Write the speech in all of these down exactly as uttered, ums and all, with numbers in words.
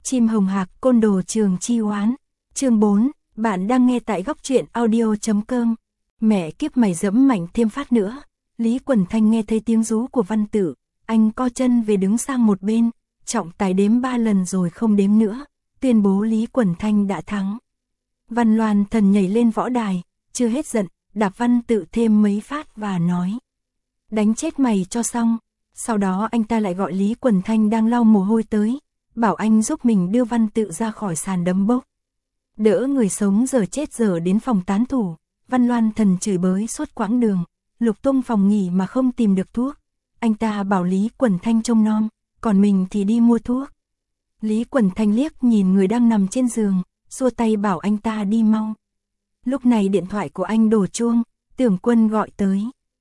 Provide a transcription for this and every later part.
Chim hồng hạc côn đồ trường chi oán. Chương bốn, bạn đang nghe tại góc truyện audio chấm com. Mẹ kiếp mày dẫm mạnh thêm phát nữa. Lý Quần Thanh nghe thấy tiếng rú của Văn Tự, anh co chân về đứng sang một bên, trọng tài đếm ba lần rồi không đếm nữa, tuyên bố Lý Quần Thanh đã thắng. Văn Loan Thần nhảy lên võ đài, chưa hết giận, đạp Văn Tự thêm mấy phát và nói: đánh chết mày cho xong. Sau đó anh ta lại gọi Lý Quần Thanh đang lau mồ hôi tới, bảo anh giúp mình đưa Văn Tự ra khỏi sàn đấm bốc. Đỡ người sống giờ chết giờ đến phòng tán thủ, Văn Loan Thần chửi bới suốt quãng đường, lục tung phòng nghỉ mà không tìm được thuốc. Anh ta bảo Lý Quần Thanh trông nom, còn mình thì đi mua thuốc. Lý Quần Thanh liếc nhìn người đang nằm trên giường, xua tay bảo anh ta đi mau. Lúc này điện thoại của anh đổ chuông, Tưởng Quân gọi tới.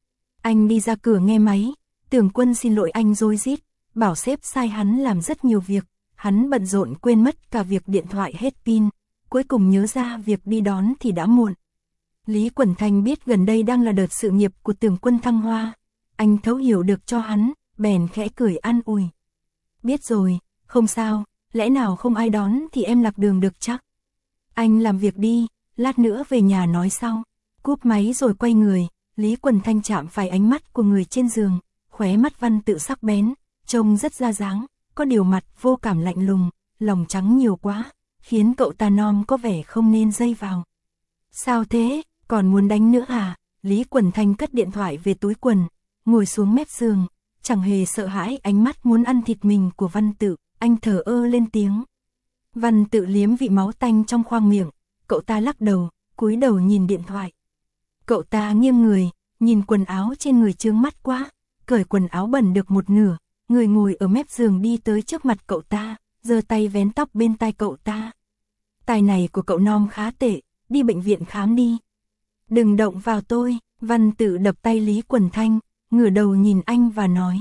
Anh đi ra cửa nghe máy, Tưởng Quân xin lỗi anh rối rít, bảo sếp sai hắn làm rất nhiều việc, hắn bận rộn quên mất cả việc điện thoại hết pin, cuối cùng nhớ ra việc đi đón thì đã muộn. Lý Quần Thanh biết gần đây đang là đợt sự nghiệp của Tưởng Quân thăng hoa, anh thấu hiểu được cho hắn, bèn khẽ cười an ủi. Biết rồi, không sao, lẽ nào không ai đón thì em lạc đường được chắc. Anh làm việc đi, lát nữa về nhà nói sau. Cúp máy rồi quay người, Lý Quần Thanh chạm phải ánh mắt của người trên giường, khóe mắt Văn Tự sắc bén, trông rất ra dáng, có điều mặt vô cảm lạnh lùng, lòng trắng nhiều quá, khiến cậu ta nom có vẻ không nên dây vào. Sao thế, còn muốn đánh nữa à? Lý Quần Thanh cất điện thoại về túi quần, ngồi xuống mép giường, chẳng hề sợ hãi ánh mắt muốn ăn thịt mình của Văn Tự, anh thờ ơ lên tiếng. Văn Tự liếm vị máu tanh trong khoang miệng, cậu ta lắc đầu, cúi đầu nhìn điện thoại. Cậu ta nghiêng người, nhìn quần áo trên người chướng mắt quá, cởi quần áo bẩn được một nửa, người ngồi ở mép giường đi tới trước mặt cậu ta, giơ tay vén tóc bên tai cậu ta. Tai này của cậu nom khá tệ, đi bệnh viện khám đi. Đừng động vào tôi, Văn Tự đập tay Lý Quần Thanh, ngửa đầu nhìn anh và nói.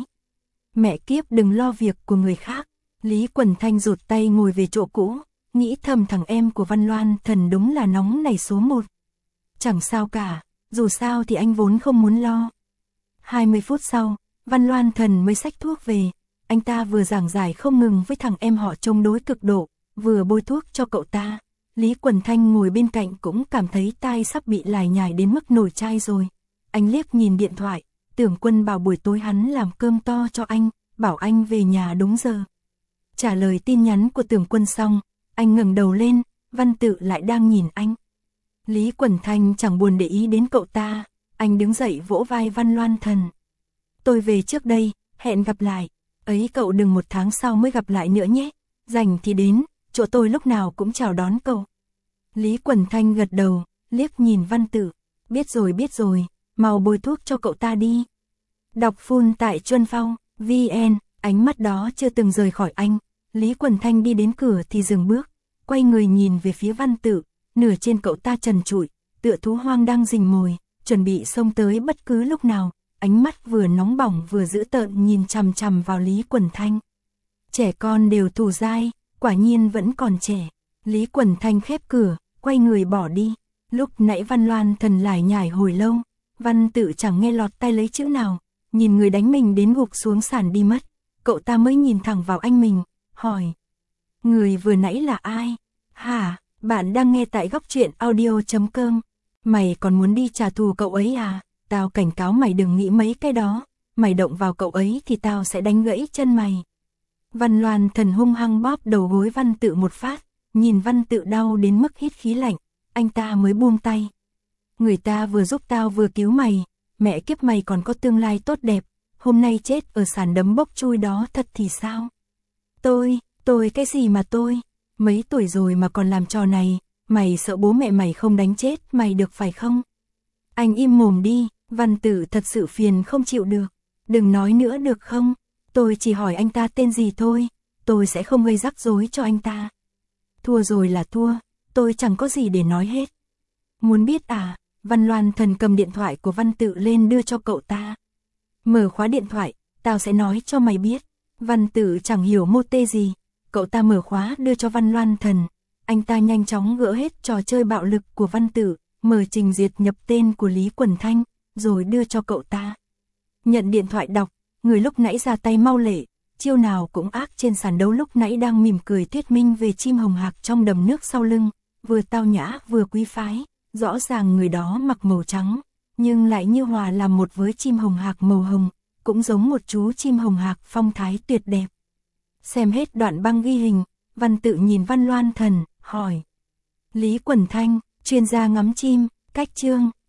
Mẹ kiếp đừng lo việc của người khác. Lý Quần Thanh rụt tay ngồi về chỗ cũ, nghĩ thầm thằng em của Văn Loan Thần đúng là nóng nảy số một. Chẳng sao cả, dù sao thì anh vốn không muốn lo. hai mươi phút sau, Văn Loan Thần mới xách thuốc về, anh ta vừa giảng giải không ngừng với thằng em họ chống đối cực độ, vừa bôi thuốc cho cậu ta. Lý Quần Thanh ngồi bên cạnh cũng cảm thấy tai sắp bị lải nhải đến mức nổi chai rồi. Anh liếc nhìn điện thoại, Tưởng Quân bảo buổi tối hắn làm cơm to cho anh, bảo anh về nhà đúng giờ. Trả lời tin nhắn của Tưởng Quân xong, anh ngẩng đầu lên, Văn Tự lại đang nhìn anh. Lý Quần Thanh chẳng buồn để ý đến cậu ta, anh đứng dậy vỗ vai Văn Loan Thần. Tôi về trước đây, hẹn gặp lại, ấy cậu đừng một tháng sau mới gặp lại nữa nhé, rảnh thì đến, chỗ tôi lúc nào cũng chào đón cậu. Lý Quần Thanh gật đầu, liếc nhìn Văn Tự, biết rồi biết rồi, mau bôi thuốc cho cậu ta đi. Đọc full tại Chuân Phong, vn, ánh mắt đó chưa từng rời khỏi anh. Lý Quần Thanh đi đến cửa thì dừng bước, quay người nhìn về phía Văn Tự, nửa trên cậu ta trần trụi, tựa thú hoang đang rình mồi, chuẩn bị xông tới bất cứ lúc nào, ánh mắt vừa nóng bỏng vừa dữ tợn nhìn chằm chằm vào Lý Quần Thanh. Trẻ con đều thù dai, quả nhiên vẫn còn trẻ. Lý Quần Thanh khép cửa, quay người bỏ đi. Lúc nãy Văn Loan Thần lải nhải hồi lâu, Văn Tự chẳng nghe lọt tai lấy chữ nào, nhìn người đánh mình đến gục xuống sàn đi mất, cậu ta mới nhìn thẳng vào anh mình, hỏi. Người vừa nãy là ai? Hả, bạn đang nghe tại góc truyện audio chấm com. Mày còn muốn đi trả thù cậu ấy à? Tao cảnh cáo mày đừng nghĩ mấy cái đó, mày động vào cậu ấy thì tao sẽ đánh gãy chân mày. Văn Loan Thần hung hăng bóp đầu gối Văn Tự một phát, nhìn Văn Tự đau đến mức hít khí lạnh, anh ta mới buông tay. Người ta vừa giúp tao vừa cứu mày, mẹ kiếp mày còn có tương lai tốt đẹp, hôm nay chết ở sàn đấm bốc chui đó thật thì sao? Tôi, tôi cái gì mà tôi, mấy tuổi rồi mà còn làm trò này, mày sợ bố mẹ mày không đánh chết mày được phải không? Anh im mồm đi, Văn Tự thật sự phiền không chịu được, đừng nói nữa được không? Tôi chỉ hỏi anh ta tên gì thôi, tôi sẽ không gây rắc rối cho anh ta. Thua rồi là thua, tôi chẳng có gì để nói hết. Muốn biết à? Văn Loan Thần cầm điện thoại của Văn Tự lên đưa cho cậu ta. Mở khóa điện thoại, tao sẽ nói cho mày biết. Văn Tự chẳng hiểu mô tê gì, cậu ta mở khóa đưa cho Văn Loan Thần. Anh ta nhanh chóng gỡ hết trò chơi bạo lực của Văn Tự, mở trình duyệt nhập tên của Lý Quần Thanh, rồi đưa cho cậu ta. Nhận điện thoại đọc, người lúc nãy ra tay mau lẹ, chiêu nào cũng ác trên sàn đấu lúc nãy đang mỉm cười thuyết minh về chim hồng hạc trong đầm nước sau lưng, vừa tao nhã vừa quý phái, rõ ràng người đó mặc màu trắng, nhưng lại như hòa làm một với chim hồng hạc màu hồng, cũng giống một chú chim hồng hạc phong thái tuyệt đẹp. Xem hết đoạn băng ghi hình, Văn Tự nhìn Văn Loan Thần, hỏi. Lý Quần Thanh, chuyên gia ngắm chim, cách chương.